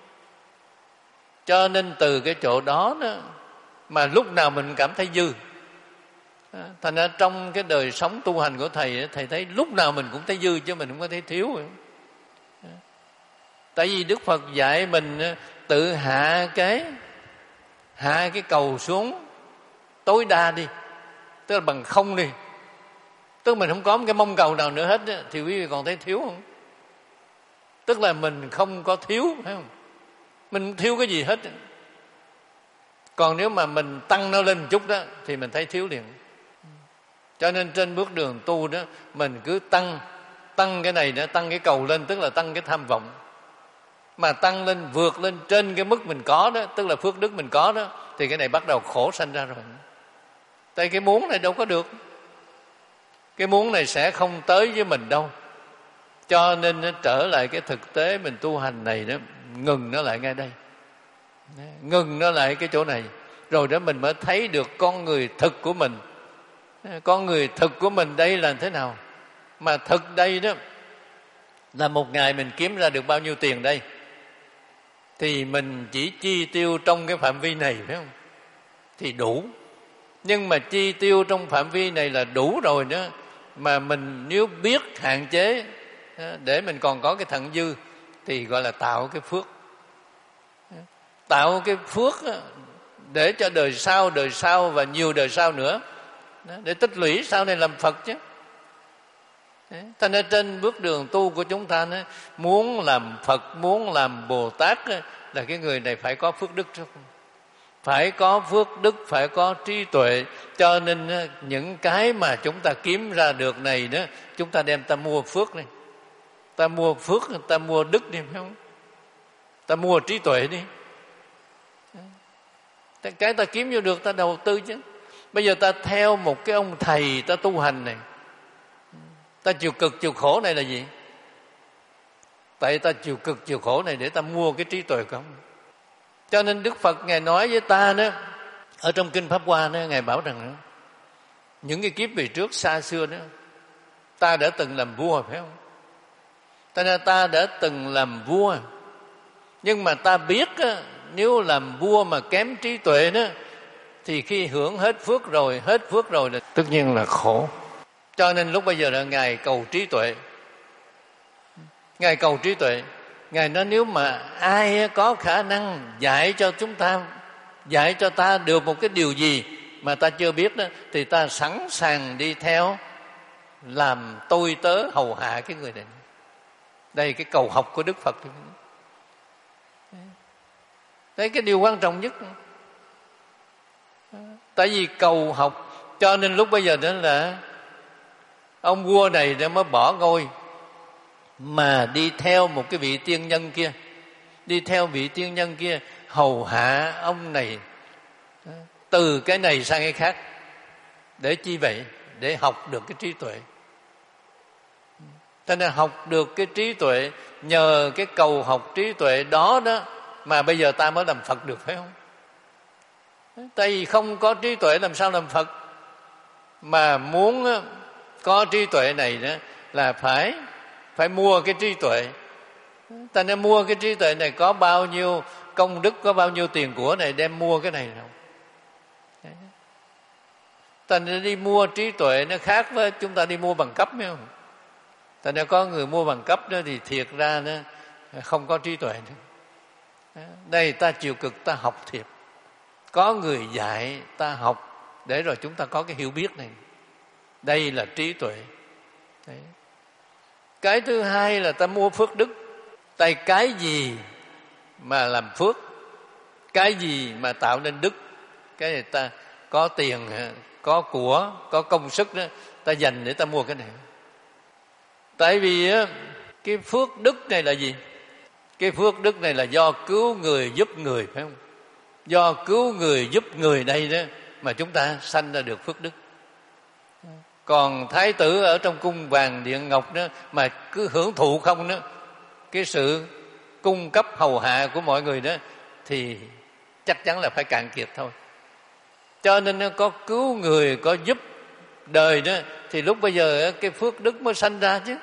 Cho nên từ cái chỗ đó, đó mà lúc nào mình cảm thấy dư. Thành ra trong cái đời sống tu hành của thầy, thầy thấy lúc nào mình cũng thấy dư chứ mình không có thấy thiếu. Tại vì Đức Phật dạy mình tự hạ cái hạ cái cầu xuống tối đa đi, tức là bằng không đi. Tức là mình không có một cái mong cầu nào nữa hết thì quý vị còn thấy thiếu không? Tức là mình không có thiếu, phải không? Mình không thiếu cái gì hết. Còn nếu mà mình tăng nó lên một chút đó thì mình thấy thiếu liền. Cho nên trên bước đường tu đó mình cứ tăng tăng cái này nữa, tăng cái cầu lên, tức là tăng cái tham vọng. Mà tăng lên, vượt lên trên cái mức mình có đó, tức là phước đức mình có đó, thì cái này bắt đầu khổ sanh ra rồi. Tại cái muốn này đâu có được. Cái muốn này sẽ không tới với mình đâu. Cho nên nó trở lại cái thực tế mình tu hành này đó, ngừng nó lại ngay đây. Ngừng nó lại cái chỗ này. Rồi đó mình mới thấy được con người thực của mình. Con người thực của mình đây là thế nào? Mà thực đây đó là một ngày mình kiếm ra được bao nhiêu tiền đây? Thì mình chỉ chi tiêu trong cái phạm vi này, phải không? Thì đủ. Nhưng mà chi tiêu trong phạm vi này là đủ rồi đó. Mà mình nếu biết hạn chế để mình còn có cái thặng dư thì gọi là tạo cái phước. Tạo cái phước để cho đời sau, đời sau và nhiều đời sau nữa, để tích lũy sau này làm Phật chứ. Thành ra trên bước đường tu của chúng ta, muốn làm Phật, muốn làm Bồ Tát là cái người này phải có phước đức trước. Phải có phước đức, phải có trí tuệ. Cho nên những cái mà chúng ta kiếm ra được này đó, chúng ta đem ta mua phước đi. Ta mua phước, ta mua đức đi, phải không? Ta mua trí tuệ đi. Cái ta kiếm vô được ta đầu tư chứ. Bây giờ ta theo một cái ông thầy ta tu hành này, ta chịu cực chịu khổ này là gì? Tại ta chịu cực chịu khổ này để ta mua cái trí tuệ không. Cho nên Đức Phật Ngài nói với ta đó, ở trong Kinh Pháp Hoa đó, Ngài bảo rằng đó, những cái kiếp về trước xa xưa đó, ta đã từng làm vua, phải không? Ta nên ta đã từng làm vua. Nhưng mà ta biết đó, nếu làm vua mà kém trí tuệ đó, thì khi hưởng hết phước rồi, hết phước rồi là tất nhiên là khổ. Cho nên lúc bây giờ là Ngài cầu trí tuệ. Ngài cầu trí tuệ. Ngài nói nếu mà ai có khả năng dạy cho chúng ta, dạy cho ta được một cái điều gì mà ta chưa biết đó, thì ta sẵn sàng đi theo, làm tôi tớ hầu hạ cái người này. Đây cái cầu học của Đức Phật. Đấy cái điều quan trọng nhất. Tại vì cầu học, cho nên lúc bây giờ đó là ông vua này đã mới bỏ ngôi mà đi theo một cái vị tiên nhân kia, đi theo vị tiên nhân kia hầu hạ ông này từ cái này sang cái khác. Để chi vậy? Để học được cái trí tuệ. Cho nên học được cái trí tuệ, nhờ cái cầu học trí tuệ đó đó mà bây giờ ta mới làm Phật được, phải không? Tại vì không có trí tuệ làm sao làm Phật. Mà muốn có trí tuệ này đó là phải phải mua cái trí tuệ. Ta nên mua cái trí tuệ này, có bao nhiêu công đức, có bao nhiêu tiền của này đem mua cái này đâu. Ta nên đi mua trí tuệ, nó khác với chúng ta đi mua bằng cấp, phải không? Ta nên có người mua bằng cấp đó thì thiệt ra nó không có trí tuệ nữa. Đây ta chịu cực, ta học thiệt. Có người dạy ta học để rồi chúng ta có cái hiểu biết này. Đây là trí tuệ. Đấy. Cái thứ hai là ta mua phước đức. Tại cái gì mà làm phước, cái gì mà tạo nên đức, cái này ta có tiền, có của, có công sức đó, ta dành để ta mua cái này. Tại vì cái phước đức này là gì? Cái phước đức này là do cứu người giúp người, phải không? Do cứu người giúp người đây đó mà chúng ta sanh ra được phước đức. Còn thái tử ở trong cung vàng điện ngọc đó mà cứ hưởng thụ không đó, cái sự cung cấp hầu hạ của mọi người đó, thì chắc chắn là phải cạn kiệt thôi. Cho nên nó có cứu người, có giúp đời đó, thì lúc bây giờ cái phước đức mới sanh ra chứ.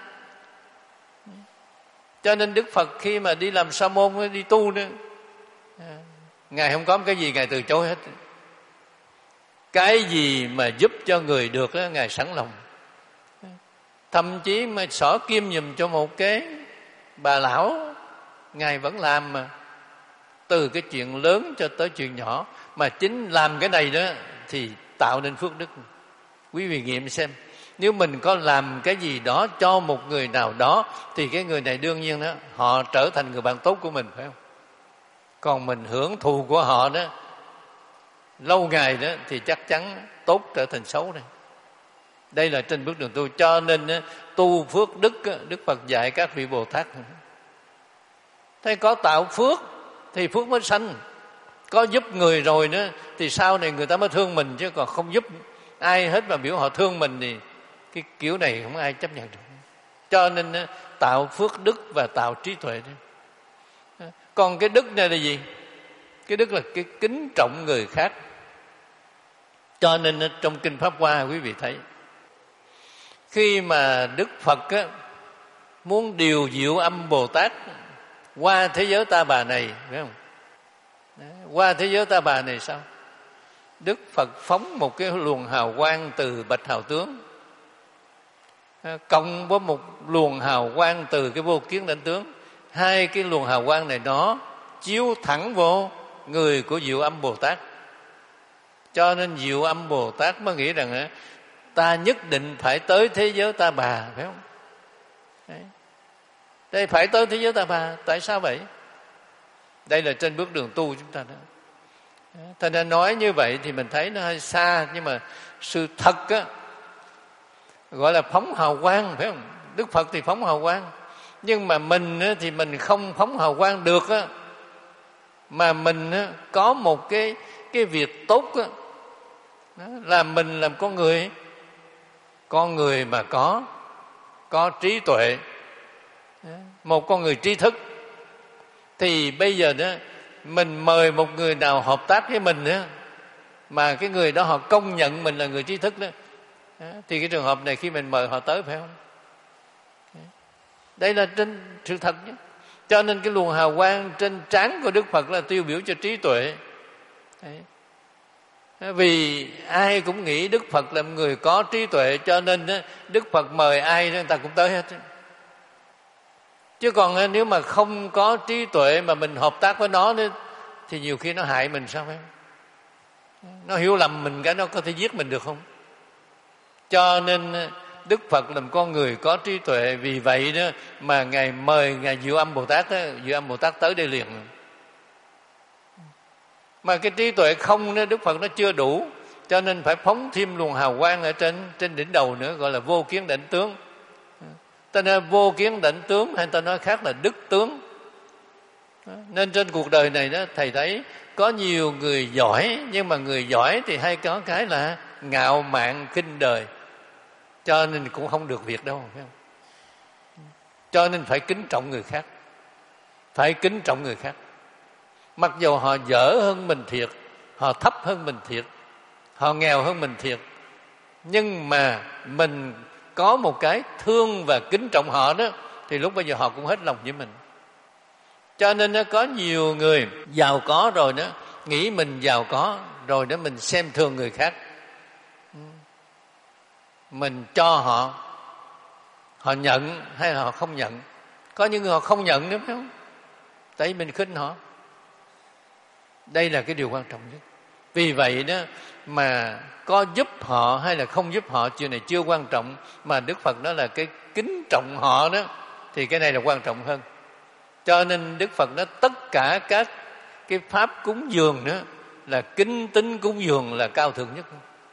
Cho nên Đức Phật khi mà đi làm sa môn, đi tu đó, Ngài không có cái gì Ngài từ chối hết. Cái gì mà giúp cho người được đó, Ngài sẵn lòng. Thậm chí mà xỏ kim giùm cho một cái bà lão, Ngài vẫn làm mà. Từ cái chuyện lớn cho tới chuyện nhỏ. Mà chính làm cái này đó thì tạo nên phước đức. Quý vị nghiệm xem, nếu mình có làm cái gì đó cho một người nào đó, thì cái người này đương nhiên đó, họ trở thành người bạn tốt của mình, phải không? Còn mình hưởng thụ của họ đó lâu ngày đó thì chắc chắn tốt trở thành xấu đây. Đây là trên bước đường tu. Cho nên tu phước đức, Đức Phật dạy các vị Bồ Tát, thế có tạo phước thì phước mới sanh. Có giúp người rồi nữa thì sau này người ta mới thương mình, chứ còn không giúp ai hết mà biểu họ thương mình thì cái kiểu này không ai chấp nhận được. Cho nên tạo phước đức và tạo trí tuệ. Còn cái đức này là gì? Cái đức là cái kính trọng người khác. Cho nên trong Kinh Pháp Hoa quý vị thấy, khi mà Đức Phật á, muốn điều diệu âm Bồ Tát qua thế giới Ta Bà này, phải không? Qua thế giới Ta Bà này sao? Đức Phật phóng một cái luồng hào quang từ Bạch Hào Tướng, cộng với một luồng hào quang từ cái Vô Kiến Đảnh Tướng. Hai cái luồng hào quang này nó chiếu thẳng vô người của Diệu Âm Bồ Tát. Cho nên Diệu Âm Bồ Tát mới nghĩ rằng ta nhất định phải tới thế giới Ta Bà, phải không? Đấy. Đây phải tới thế giới Ta Bà. Tại sao vậy? Đây là trên bước đường tu chúng ta đó. Thành ra nói như vậy thì mình thấy nó hơi xa, nhưng mà sự thật á, gọi là phóng hào quang, phải không? Đức Phật thì phóng hào quang, nhưng mà mình á, thì mình không phóng hào quang được á, mà mình á, có một cái cái việc tốt á, đó, là mình làm con người, con người mà có có trí tuệ, một con người trí thức, thì bây giờ đó mình mời một người nào hợp tác với mình đó, mà cái người đó họ công nhận mình là người trí thức đó, thì cái trường hợp này khi mình mời họ tới, phải không? Đây là trên sự thật nhé. Cho nên cái luồng hào quang trên trán của Đức Phật là tiêu biểu cho trí tuệ. Đấy. Vì ai cũng nghĩ Đức Phật là người có trí tuệ, cho nên Đức Phật mời ai người ta cũng tới hết. Chứ còn nếu mà không có trí tuệ mà mình hợp tác với nó nữa, thì nhiều khi nó hại mình sao phải? Nó hiểu lầm mình cái nó có thể giết mình được không? Cho nên Đức Phật là một con người có trí tuệ. Vì vậy đó mà Ngài mời Ngài Diệu Âm Bồ Tát đó, Diệu Âm Bồ Tát tới đây liền. Mà cái trí tuệ không đó, Đức Phật nó chưa đủ, cho nên phải phóng thêm luồng hào quang ở trên trên đỉnh đầu nữa, gọi là vô kiến đảnh tướng. Ta nói vô kiến đảnh tướng, hay ta nói khác là đức tướng. Nên trên cuộc đời này đó, thầy thấy có nhiều người giỏi, nhưng mà người giỏi thì hay có cái là ngạo mạn khinh đời, cho nên cũng không được việc đâu, phải không? Cho nên phải kính trọng người khác, phải kính trọng người khác. Mặc dù họ dở hơn mình thiệt, họ thấp hơn mình thiệt, họ nghèo hơn mình thiệt, nhưng mà mình có một cái thương và kính trọng họ đó, thì lúc bây giờ họ cũng hết lòng với mình. Cho nên nó có nhiều người giàu có rồi đó, nghĩ mình giàu có rồi đó, mình xem thường người khác, mình cho họ, họ nhận hay là họ không nhận. Có những người họ không nhận nữa, phải không? Tại vì mình khinh họ. Đây là cái điều quan trọng nhất. Vì vậy đó mà có giúp họ hay là không giúp họ, chuyện này chưa quan trọng, mà Đức Phật nói là cái kính trọng họ đó, thì cái này là quan trọng hơn. Cho nên Đức Phật nói tất cả các cái pháp cúng dường nữa là kính tín cúng dường là cao thượng nhất.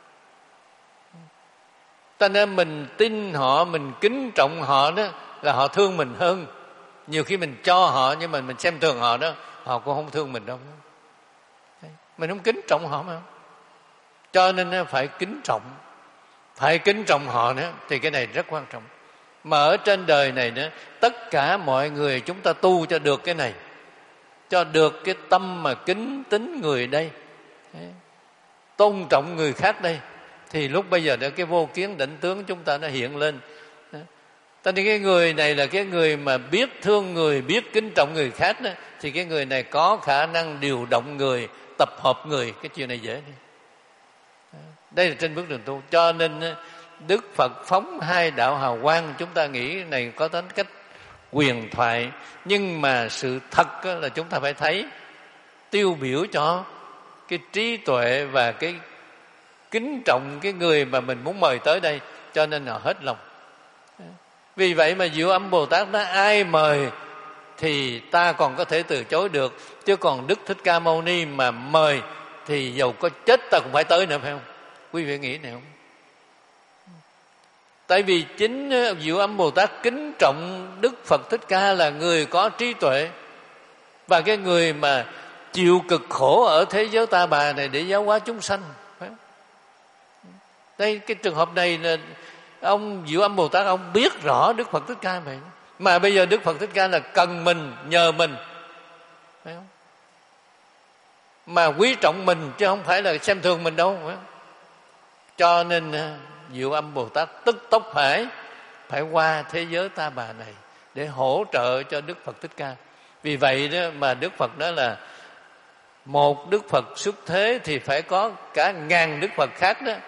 Cho nên mình tin họ, mình kính trọng họ đó, là họ thương mình hơn. Nhiều khi mình cho họ nhưng mà mình xem thường họ đó, họ cũng không thương mình đâu. Mình không kính trọng họ mà. Cho nên phải kính trọng, phải kính trọng họ nữa, thì cái này rất quan trọng. Mà ở trên đời này nữa, tất cả mọi người chúng ta tu cho được cái này, cho được cái tâm mà kính tín người đây, tôn trọng người khác đây, thì lúc bây giờ đó cái vô kiến đảnh tướng chúng ta nó hiện lên. Cho nên cái người này là cái người mà biết thương người, biết kính trọng người khác đó, thì cái người này có khả năng điều động người, tập hợp người. Cái chuyện này dễ đi. Đây là trên bước đường tu. Cho nên Đức Phật phóng hai đạo hào quang, chúng ta nghĩ này có tính cách quyền thoại, nhưng mà sự thật là chúng ta phải thấy, tiêu biểu cho cái trí tuệ và cái kính trọng cái người mà mình muốn mời tới đây, cho nên họ hết lòng. Vì vậy mà Diệu Âm Bồ Tát nói ai mời thì ta còn có thể từ chối được, chứ còn Đức Thích Ca Mâu Ni mà mời thì dầu có chết ta cũng phải tới nữa, phải không? Quý vị nghĩ này không? Tại vì chính Diệu Âm Bồ Tát kính trọng Đức Phật Thích Ca là người có trí tuệ, và cái người mà chịu cực khổ ở thế giới ta bà này để giáo hóa chúng sanh, phải không? Đây, cái trường hợp này là ông Diệu Âm Bồ Tát ông biết rõ Đức Phật Thích Ca vậy, mà bây giờ Đức Phật Thích Ca là cần mình, nhờ mình, phải không? Mà quý trọng mình chứ không phải là xem thường mình đâu, phải không? Cho nên Diệu Âm Bồ Tát tức tốc phải phải qua thế giới ta bà này để hỗ trợ cho Đức Phật Thích Ca. Vì vậy đó mà Đức Phật nói là một Đức Phật xuất thế thì phải có cả ngàn Đức Phật khác đó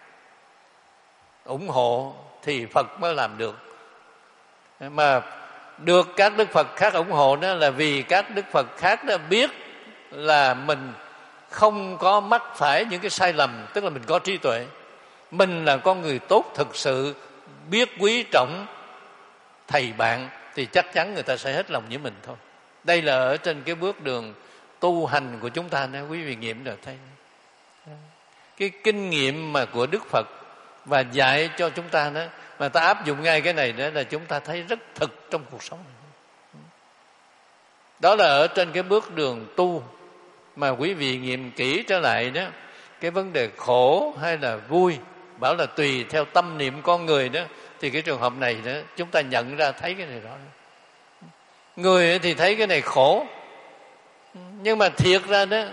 ủng hộ thì Phật mới làm được. Mà được các Đức Phật khác ủng hộ đó là vì các Đức Phật khác đó biết là mình không có mắc phải những cái sai lầm, tức là mình có trí tuệ, mình là con người tốt thực sự, biết quý trọng thầy bạn, thì chắc chắn người ta sẽ hết lòng với mình thôi. Đây là ở trên cái bước đường tu hành của chúng ta đó, quý vị nghiệm được thấy cái kinh nghiệm mà của Đức Phật và dạy cho chúng ta đó, mà ta áp dụng ngay cái này đó là chúng ta thấy rất thực trong cuộc sống này. Đó là ở trên cái bước đường tu mà quý vị nghiệm kỹ trở lại đó, cái vấn đề khổ hay là vui, bảo là tùy theo tâm niệm con người đó, thì cái trường hợp này đó chúng ta nhận ra thấy cái này rõ. Người thì thấy cái này khổ, nhưng mà thiệt ra đó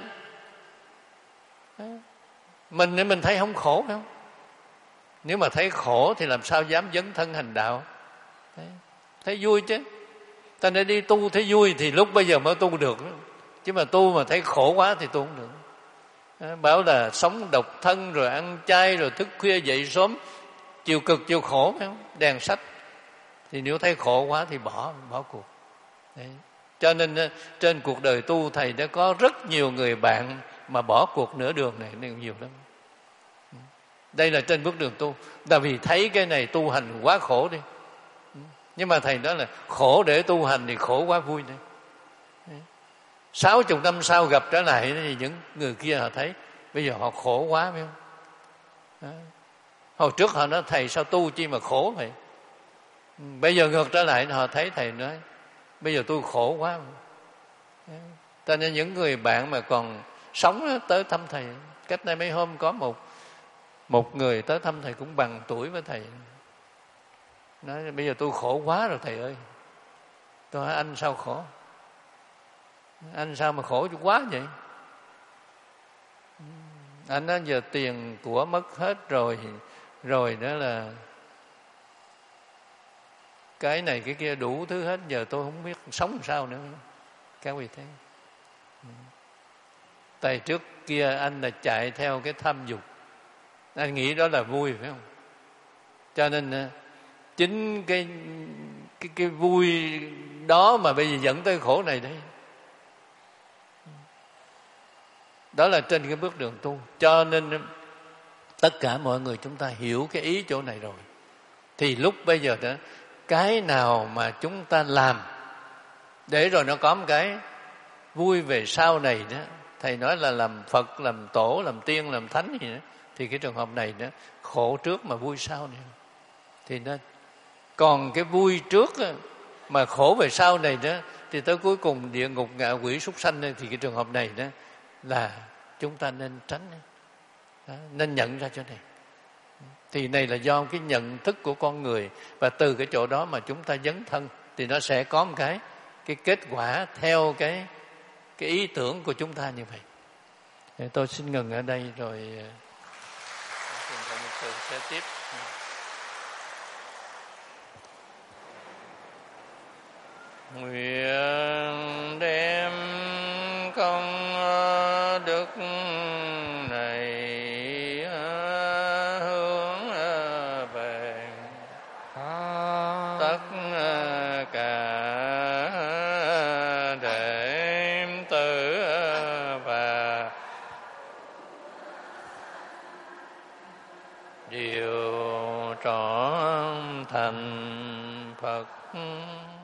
mình mình thấy không khổ, phải không? Nếu mà thấy khổ thì làm sao dám dấn thân hành đạo? Thấy, thấy vui chứ. Ta nên đi tu thấy vui thì lúc bây giờ mới tu được. Chứ mà tu mà thấy khổ quá thì tu không được. Bảo là sống độc thân rồi ăn chay rồi thức khuya dậy sớm, chịu cực chịu khổ, phải không? Đèn sách. Thì nếu thấy khổ quá thì bỏ bỏ cuộc. Đấy. Cho nên trên cuộc đời tu thầy đã có rất nhiều người bạn mà bỏ cuộc nửa đường này nên nhiều lắm. Đây là trên bước đường tu, tại vì thấy cái này tu hành quá khổ đi. Nhưng mà thầy nói là khổ để tu hành thì khổ quá vui đi. Sáu chục năm sau gặp trở lại thì những người kia họ thấy bây giờ họ khổ quá phải không? Đó. Hồi trước họ nói thầy sao tu chi mà khổ vậy? Bây giờ ngược trở lại họ thấy thầy nói bây giờ tôi khổ quá. Cho nên những người bạn mà còn sống tới thăm thầy, cách đây mấy hôm có một một người tới thăm thầy cũng bằng tuổi với thầy, nói bây giờ tôi khổ quá rồi thầy ơi. Tôi hỏi anh sao khổ? Anh sao mà khổ quá vậy? Anh nói giờ tiền của mất hết rồi, rồi đó là cái này cái kia đủ thứ hết, giờ tôi không biết sống làm sao nữa. Các vị thấy, tại trước kia anh là chạy theo cái tham dục, anh nghĩ đó là vui phải không? Cho nên chính cái cái cái vui đó mà bây giờ dẫn tới khổ này đấy. Đó là trên cái bước đường tu. Cho nên tất cả mọi người chúng ta hiểu cái ý chỗ này rồi, thì lúc bây giờ đó, cái nào mà chúng ta làm để rồi nó có một cái vui về sau này đó, thầy nói là làm Phật, làm Tổ, làm Tiên, làm Thánh gì đó, thì cái trường hợp này đó, khổ trước mà vui sau này thì nên. Còn cái vui trước mà khổ về sau này đó, thì tới cuối cùng địa ngục, ngạ quỷ, súc sanh này, thì cái trường hợp này đó là chúng ta nên tránh đó, nên nhận ra chỗ này. Thì này là do cái nhận thức của con người, và từ cái chỗ đó mà chúng ta dấn thân thì nó sẽ có một cái cái kết quả theo cái cái ý tưởng của chúng ta như vậy. Để tôi xin ngừng ở đây rồi sẽ tiếp. Nguyện đem công đức này hướng về tất cả đệ tử và điều trọn thành Phật.